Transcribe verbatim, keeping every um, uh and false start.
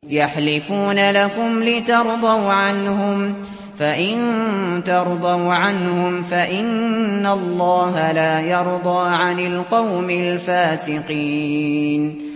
يحلفون لكم لترضوا عنهم فإن ترضوا عنهم فإن الله لا يرضى عن القوم الفاسقين